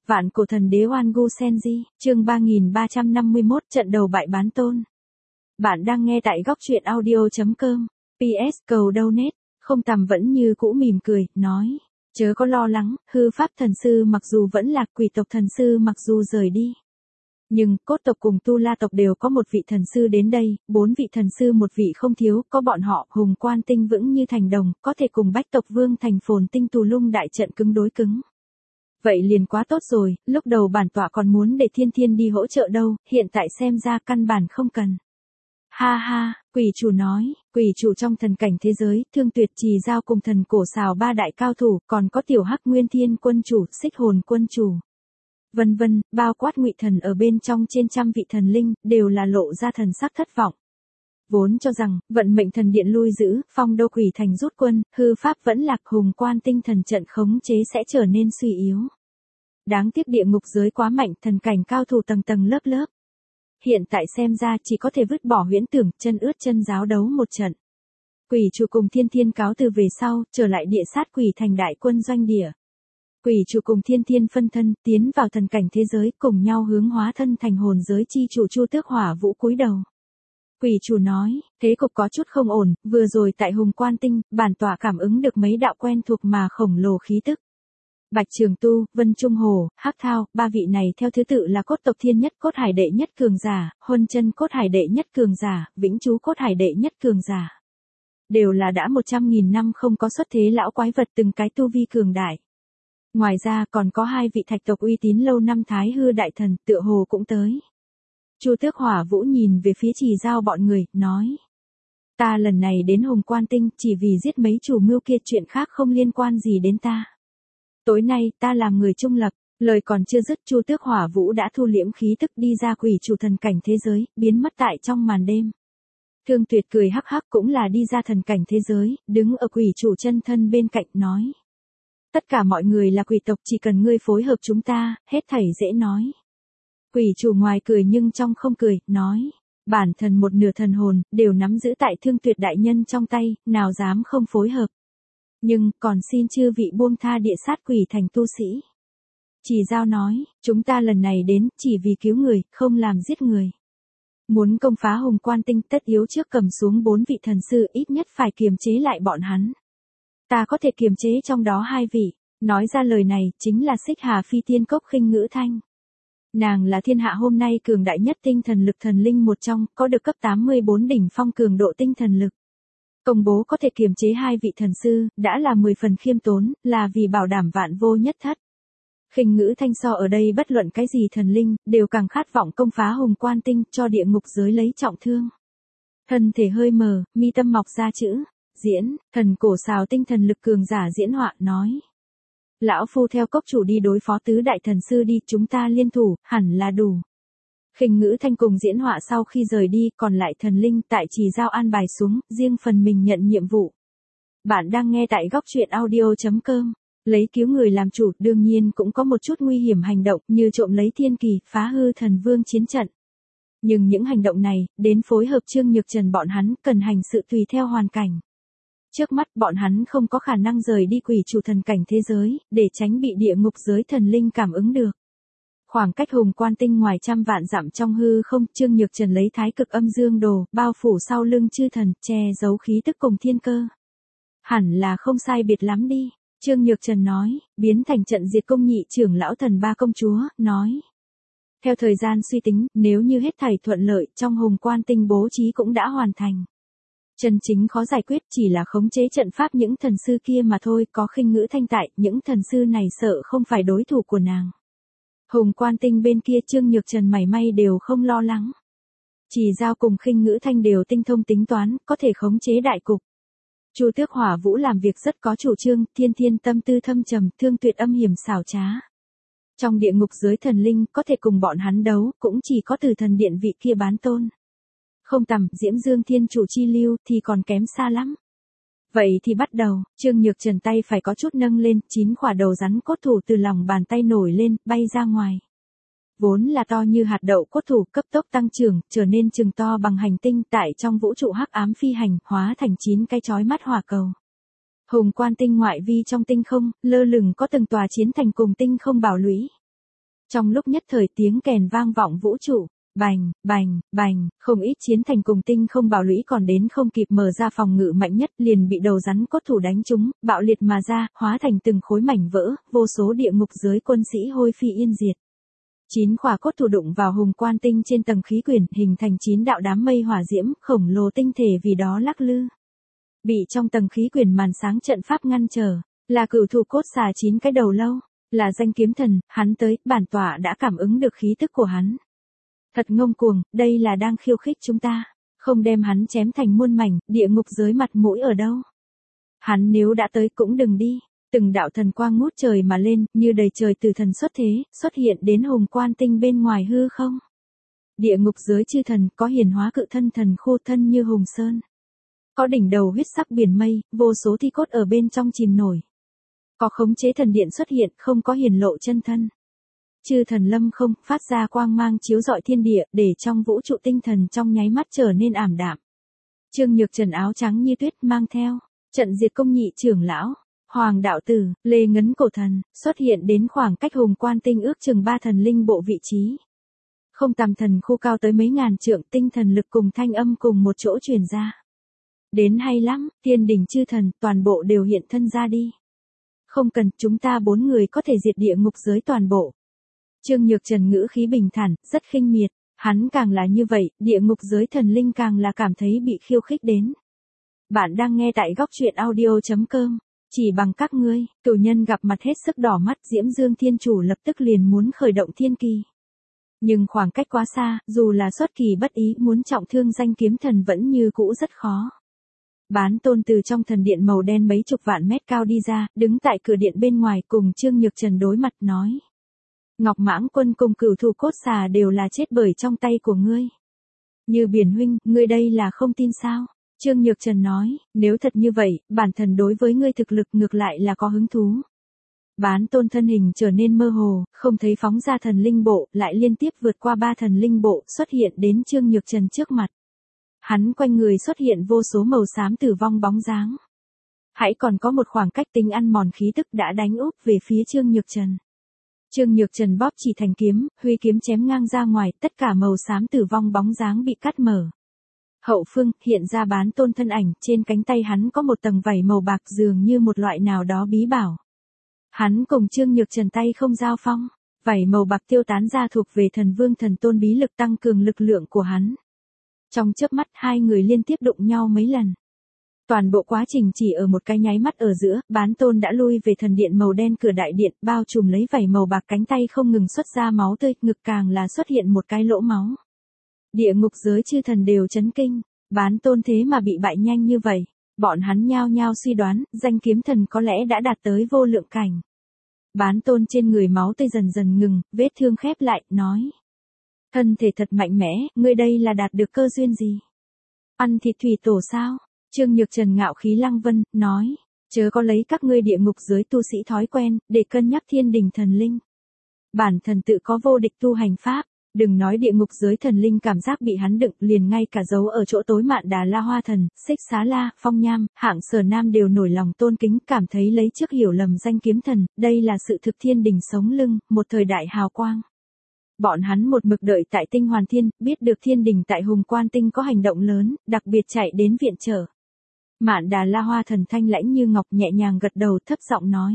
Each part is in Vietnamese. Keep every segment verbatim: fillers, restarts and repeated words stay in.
Vạn cổ thần đế Oan Gu Senji, chương ba nghìn ba trăm năm mươi mốt, trận đầu bại bán tôn. Bạn đang nghe tại góc truyện audio chấm com. pê ét cầu donate, không tầm vẫn như cũ mỉm cười, nói. Chớ có lo lắng, hư pháp thần sư mặc dù vẫn lạc, quỷ tộc thần sư mặc dù rời đi. Nhưng, cốt tộc cùng tu la tộc đều có một vị thần sư đến đây, bốn vị thần sư một vị không thiếu, có bọn họ, hùng quan tinh vững như thành đồng, có thể cùng bách tộc vương thành phồn tinh tù lung đại trận cứng đối cứng. Vậy liền quá tốt rồi, lúc đầu bản tọa còn muốn để thiên thiên đi hỗ trợ đâu, hiện tại xem ra căn bản không cần. Ha ha, quỷ chủ nói, quỷ chủ trong thần cảnh thế giới, Thương Tuyệt Trì Giao cùng thần cổ xào ba đại cao thủ, còn có tiểu hắc nguyên thiên quân chủ, xích hồn quân chủ. Vân vân, bao quát ngụy thần ở bên trong trên trăm vị thần linh, đều là lộ ra thần sắc thất vọng. Vốn cho rằng, vận mệnh thần điện lui giữ, phong đô quỷ thành rút quân, hư pháp vẫn lạc, hùng quan tinh thần trận khống chế sẽ trở nên suy yếu. Đáng tiếc địa ngục giới quá mạnh, thần cảnh cao thủ tầng tầng lớp lớp. Hiện tại xem ra chỉ có thể vứt bỏ huyễn tưởng, chân ướt chân giáo đấu một trận. Quỷ chủ cùng thiên thiên cáo từ về sau, trở lại địa sát quỷ thành đại quân doanh địa. Quỷ chủ cùng thiên thiên phân thân, tiến vào thần cảnh thế giới, cùng nhau hướng hóa thân thành hồn giới chi chủ Chu Tước Hỏa Vũ cúi đầu. Quỷ chủ nói, thế cục có chút không ổn, vừa rồi tại hùng quan tinh, bản tọa cảm ứng được mấy đạo quen thuộc mà khổng lồ khí tức. Bạch Trường Tu, Vân Trung Hồ, Hắc Thao, ba vị này theo thứ tự là cốt tộc thiên nhất cốt hải đệ nhất cường giả, huân chân cốt hải đệ nhất cường giả, vĩnh chú cốt hải đệ nhất cường giả. Đều là đã một trăm nghìn năm không có xuất thế lão quái vật, từng cái tu vi cường đại. Ngoài ra còn có hai vị thạch tộc uy tín lâu năm Thái Hư đại thần, tựa hồ cũng tới. Chu Tước Hỏa Vũ nhìn về phía Trì Giao bọn người, nói. Ta lần này đến hùng quan tinh, chỉ vì giết mấy chủ mưu kia, chuyện khác không liên quan gì đến ta. Tối nay, ta làm người trung lập, lời còn chưa dứt, Chu Tước Hỏa Vũ đã thu liễm khí tức đi ra quỷ chủ thần cảnh thế giới, biến mất tại trong màn đêm. Thương Tuyệt cười hắc hắc cũng là đi ra thần cảnh thế giới, đứng ở quỷ chủ chân thân bên cạnh, nói. Tất cả mọi người là quỷ tộc, chỉ cần ngươi phối hợp chúng ta, hết thảy dễ nói. Quỷ chủ ngoài cười nhưng trong không cười, nói. Bản thần một nửa thần hồn, đều nắm giữ tại Thương Tuyệt đại nhân trong tay, nào dám không phối hợp. Nhưng, còn xin chư vị buông tha địa sát quỷ thành tu sĩ. Trì Giao nói, chúng ta lần này đến, chỉ vì cứu người, không làm giết người. Muốn công phá hùng quan tinh, tất yếu trước cầm xuống bốn vị thần sư, ít nhất phải kiềm chế lại bọn hắn. Ta có thể kiềm chế trong đó hai vị. Nói ra lời này, chính là Xích Hà Phi Tiên Cốc Khinh Ngữ Thanh. Nàng là thiên hạ hôm nay cường đại nhất tinh thần lực thần linh một trong, có được cấp tám mươi bốn đỉnh phong cường độ tinh thần lực. Công bố có thể kiềm chế hai vị thần sư, đã là mười phần khiêm tốn, là vì bảo đảm vạn vô nhất thất. Khinh Ngữ Thanh so ở đây bất luận cái gì thần linh, đều càng khát vọng công phá hùng quan tinh, cho địa ngục giới lấy trọng thương. Thân thể hơi mờ, mi tâm mọc ra chữ, diễn, thần cổ xào tinh thần lực cường giả diễn họa, nói. Lão phu theo cốc chủ đi đối phó tứ đại thần sư đi, chúng ta liên thủ, hẳn là đủ. Khinh Ngữ Thanh cùng diễn họa sau khi rời đi, còn lại thần linh tại Trì Giao an bài xuống, riêng phần mình nhận nhiệm vụ. Bạn đang nghe tại góc truyện audio chấm com. Lấy cứu người làm chủ, đương nhiên cũng có một chút nguy hiểm hành động, như trộm lấy thiên kỳ, phá hư thần vương chiến trận. Nhưng những hành động này, đến phối hợp Trương Nhược Trần bọn hắn, cần hành sự tùy theo hoàn cảnh. Trước mắt, bọn hắn không có khả năng rời đi quỷ chủ thần cảnh thế giới, để tránh bị địa ngục giới thần linh cảm ứng được. Khoảng cách hùng quan tinh ngoài trăm vạn dặm trong hư không, Trương Nhược Trần lấy thái cực âm dương đồ, bao phủ sau lưng chư thần, che giấu khí tức cùng thiên cơ. Hẳn là không sai biệt lắm đi, Trương Nhược Trần nói, biến thành trận diệt công nhị trưởng lão thần ba công chúa, nói. Theo thời gian suy tính, nếu như hết thảy thuận lợi, trong hùng quan tinh bố trí cũng đã hoàn thành. Chân chính khó giải quyết chỉ là khống chế trận pháp những thần sư kia mà thôi, có Khinh Ngữ Thanh tại, những thần sư này sợ không phải đối thủ của nàng. Hùng quan tinh bên kia Trương Nhược Trần mảy may đều không lo lắng. Trì Giao cùng Khinh Ngữ Thanh đều tinh thông tính toán, có thể khống chế đại cục. Chu Tước Hỏa Vũ làm việc rất có chủ trương, thiên thiên tâm tư thâm trầm, Thương Tuyệt âm hiểm xảo trá. Trong địa ngục giới thần linh, có thể cùng bọn hắn đấu, cũng chỉ có từ thần điện vị kia bán tôn. Không tầm, Diễm Dương Thiên Chủ chi lưu, thì còn kém xa lắm. Vậy thì bắt đầu, Trương Nhược Trần tay phải có chút nâng lên, chín khỏa đầu rắn cốt thủ từ lòng bàn tay nổi lên, bay ra ngoài. Vốn là to như hạt đậu cốt thủ cấp tốc tăng trưởng, trở nên chừng to bằng hành tinh, tại trong vũ trụ hắc ám phi hành, hóa thành chín cái chói mắt hỏa cầu. Hùng quan tinh ngoại vi trong tinh không, lơ lửng có từng tòa chiến thành cùng tinh không bảo lũy. Trong lúc nhất thời tiếng kèn vang vọng vũ trụ, bành, bành, bành, không ít chiến thành cùng tinh không bảo lũy còn đến không kịp mở ra phòng ngự mạnh nhất liền bị đầu rắn cốt thủ đánh trúng, bạo liệt mà ra, hóa thành từng khối mảnh vỡ, vô số địa ngục giới quân sĩ hôi phi yên diệt. Chín khỏa cốt thủ đụng vào hùng quan tinh trên tầng khí quyển, hình thành chín đạo đám mây hỏa diễm, khổng lồ tinh thể vì đó lắc lư. Bị trong tầng khí quyển màn sáng trận pháp ngăn trở, là cửu thủ cốt xà chín cái đầu lâu, là danh kiếm thần, hắn tới, bản tọa đã cảm ứng được khí tức của hắn. Thật ngông cuồng, đây là đang khiêu khích chúng ta, không đem hắn chém thành muôn mảnh, địa ngục giới mặt mũi ở đâu. Hắn nếu đã tới cũng đừng đi. Từng đạo thần quang ngút trời mà lên, như đầy trời từ thần xuất thế, xuất hiện đến hùng quan tinh bên ngoài hư không. Địa ngục giới chư thần, có hiền hóa cự thân thần khô thân như hùng sơn. Có đỉnh đầu huyết sắc biển mây, vô số thi cốt ở bên trong chìm nổi. Có khống chế thần điện xuất hiện, không có hiển lộ chân thân. Chư thần lâm không, phát ra quang mang chiếu rọi thiên địa, để trong vũ trụ tinh thần trong nháy mắt trở nên ảm đạm. Trương Nhược Trần áo trắng như tuyết mang theo, trận diệt công nhị trưởng lão. Hoàng đạo tử, Lê Ngấn cổ thần, xuất hiện đến khoảng cách hùng quan tinh ước chừng ba thần linh bộ vị trí. Không tầm thần khu cao tới mấy ngàn trượng, tinh thần lực cùng thanh âm cùng một chỗ truyền ra. Đến hay lắm, thiên đỉnh chư thần, toàn bộ đều hiện thân ra đi. Không cần, chúng ta bốn người có thể diệt địa ngục giới toàn bộ. Trương Nhược Trần ngữ khí bình thản, rất khinh miệt, hắn càng là như vậy, địa ngục giới thần linh càng là cảm thấy bị khiêu khích đến. Bạn đang nghe tại góc truyện audio chấm com. Chỉ bằng các ngươi, cửu nhân gặp mặt hết sức đỏ mắt, Diễm Dương Thiên Chủ lập tức liền muốn khởi động thiên kỳ. Nhưng khoảng cách quá xa, dù là xuất kỳ bất ý muốn trọng thương danh kiếm thần vẫn như cũ rất khó. Bán Tôn từ trong thần điện màu đen mấy chục vạn mét cao đi ra, đứng tại cửa điện bên ngoài cùng Trương Nhược Trần đối mặt nói. Ngọc Mãng Quân cùng cửu thủ cốt xà đều là chết bởi trong tay của ngươi. Như Biển huynh, ngươi đây là không tin sao? Trương Nhược Trần nói, nếu thật như vậy, bản thần đối với ngươi thực lực ngược lại là có hứng thú. Bán Tôn thân hình trở nên mơ hồ, không thấy phóng ra thần linh bộ, lại liên tiếp vượt qua ba thần linh bộ, xuất hiện đến Trương Nhược Trần trước mặt. Hắn quanh người xuất hiện vô số màu xám tử vong bóng dáng. Hãy còn có một khoảng cách tính ăn mòn khí tức đã đánh úp về phía Trương Nhược Trần. Trương Nhược Trần bóp chỉ thành kiếm, huy kiếm chém ngang ra ngoài, tất cả màu xám tử vong bóng dáng bị cắt mở. Hậu phương, hiện ra Bán Tôn thân ảnh, trên cánh tay hắn có một tầng vảy màu bạc dường như một loại nào đó bí bảo. Hắn cùng Trương Nhược Trần tay không giao phong, vảy màu bạc tiêu tán ra thuộc về thần vương thần tôn bí lực tăng cường lực lượng của hắn. Trong chớp mắt hai người liên tiếp đụng nhau mấy lần. Toàn bộ quá trình chỉ ở một cái nháy mắt ở giữa, Bán Tôn đã lui về thần điện màu đen cửa đại điện, bao trùm lấy vảy màu bạc cánh tay không ngừng xuất ra máu tươi, ngực càng là xuất hiện một cái lỗ máu. Địa ngục giới chư thần đều chấn kinh, Bán Tôn thế mà bị bại nhanh như vậy, bọn hắn nhao nhao suy đoán, danh kiếm thần có lẽ đã đạt tới vô lượng cảnh. Bán Tôn trên người máu tươi dần dần ngừng, vết thương khép lại, nói. Thân thể thật mạnh mẽ, ngươi đây là đạt được cơ duyên gì? Ăn thịt thủy tổ sao? Trương Nhược Trần ngạo khí lăng vân, nói, chớ có lấy các ngươi địa ngục giới tu sĩ thói quen, để cân nhắc thiên đình thần linh. Bản thần tự có vô địch tu hành pháp, đừng nói địa ngục giới thần linh cảm giác bị hắn đựng, liền ngay cả dấu ở chỗ tối Mạn Đà La Hoa Thần, Xích Xá La, Phong Nham, Hạng Sở Nam đều nổi lòng tôn kính, cảm thấy lấy trước hiểu lầm danh kiếm thần, đây là sự thực thiên đình sống lưng, một thời đại hào quang. Bọn hắn một mực đợi tại Tinh Hoàn Thiên, biết được thiên đình tại Hùng Quan Tinh có hành động lớn, đặc biệt chạy đến viện trợ. Mạn Đà La Hoa Thần thanh lãnh như ngọc nhẹ nhàng gật đầu thấp giọng nói.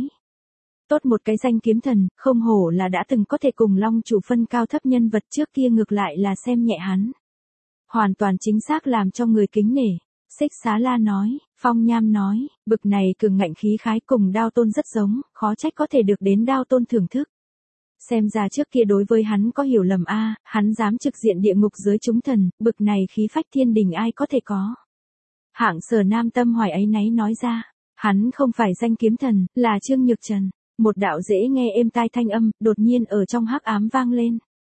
Tốt một cái danh kiếm thần, không hổ là đã từng có thể cùng Long chủ phân cao thấp nhân vật trước kia ngược lại là xem nhẹ hắn. Hoàn toàn chính xác làm cho người kính nể. Xích Xá La nói, Phong Nham nói, bực này cường ngạnh khí khái cùng Đao Tôn rất giống, khó trách có thể được đến Đao Tôn thưởng thức. Xem ra trước kia đối với hắn có hiểu lầm a, hắn dám trực diện địa ngục giới chúng thần, bực này khí phách thiên đình ai có thể có. Hạng Sở Nam tâm hoài ấy náy nói ra, hắn không phải danh kiếm thần, là Trương Nhược Trần. Một đạo dễ nghe êm tai thanh âm, đột nhiên ở trong hắc ám vang lên.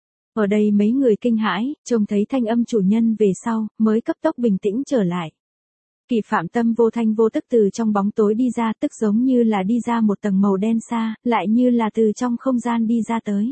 Ở đây mấy người kinh hãi, trông thấy thanh âm chủ nhân về sau, mới cấp tốc bình tĩnh trở lại. Kỳ Phạm Tâm vô thanh vô tức từ trong bóng tối đi ra, tức giống như là đi ra một tầng màu đen xa, lại như là từ trong không gian đi ra tới.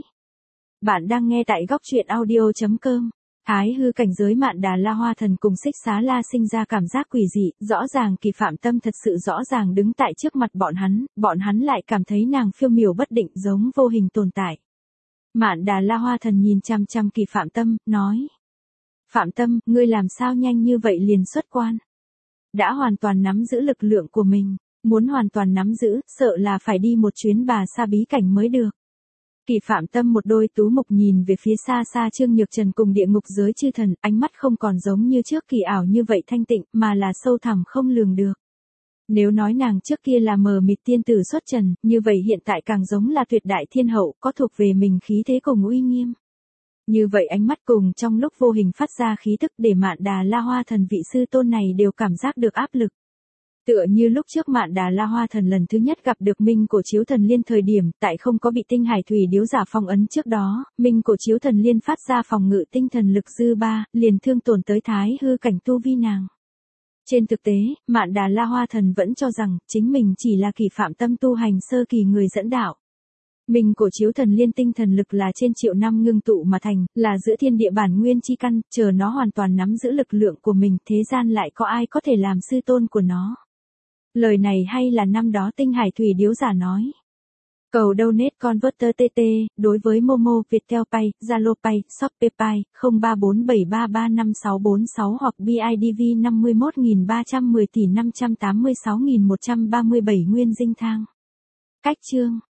Bạn đang nghe tại góc truyện audio chấm com. Thái hư cảnh giới Mạn Đà La Hoa Thần cùng Xích Xá La sinh ra cảm giác quỷ dị, rõ ràng Kỳ Phạm Tâm thật sự rõ ràng đứng tại trước mặt bọn hắn, bọn hắn lại cảm thấy nàng phiêu miểu bất định giống vô hình tồn tại. Mạn Đà La Hoa Thần nhìn chằm chằm Kỳ Phạm Tâm, nói. Phạm Tâm, ngươi làm sao nhanh như vậy liền xuất quan? Đã hoàn toàn nắm giữ lực lượng của mình, muốn hoàn toàn nắm giữ, sợ là phải đi một chuyến Bà Sa bí cảnh mới được. Kỳ Phạm Tâm một đôi tú mục nhìn về phía xa xa Trương Nhược Trần cùng địa ngục giới chư thần, ánh mắt không còn giống như trước kỳ ảo như vậy thanh tịnh, mà là sâu thẳm không lường được. Nếu nói nàng trước kia là mờ mịt tiên tử xuất trần, như vậy hiện tại càng giống là tuyệt đại thiên hậu, có thuộc về mình khí thế cùng uy nghiêm. Như vậy ánh mắt cùng trong lúc vô hình phát ra khí tức để Mạn Đà La Hoa Thần vị sư tôn này đều cảm giác được áp lực. Tựa như lúc trước Mạn Đà La Hoa Thần lần thứ nhất gặp được Minh Cổ Chiếu Thần Liên thời điểm, tại không có bị Tinh Hải Thủy Điếu giả phong ấn trước đó, Minh Cổ Chiếu Thần Liên phát ra phòng ngự tinh thần lực dư ba, liền thương tổn tới thái hư cảnh tu vi nàng. Trên thực tế, Mạn Đà La Hoa Thần vẫn cho rằng, chính mình chỉ là Kỳ Phạm Tâm tu hành sơ kỳ người dẫn đạo. Minh Cổ Chiếu Thần Liên tinh thần lực là trên triệu năm ngưng tụ mà thành, là giữa thiên địa bản nguyên chi căn, chờ nó hoàn toàn nắm giữ lực lượng của mình, thế gian lại có ai có thể làm sư tôn của nó. Lời này hay là năm đó Tinh Hải Thủy Điếu giả nói. Cầu donate converter tê tê, đối với Momo, Viettel Pay, Zalo Pay, Shopee Pay, không ba bốn bảy ba ba năm sáu bốn sáu hoặc bê i đê vê năm mươi mốt nghìn ba trăm mười tỷ năm trăm tám mươi sáu nghìn một trăm ba mươi bảy nguyên dinh thang. Cách chương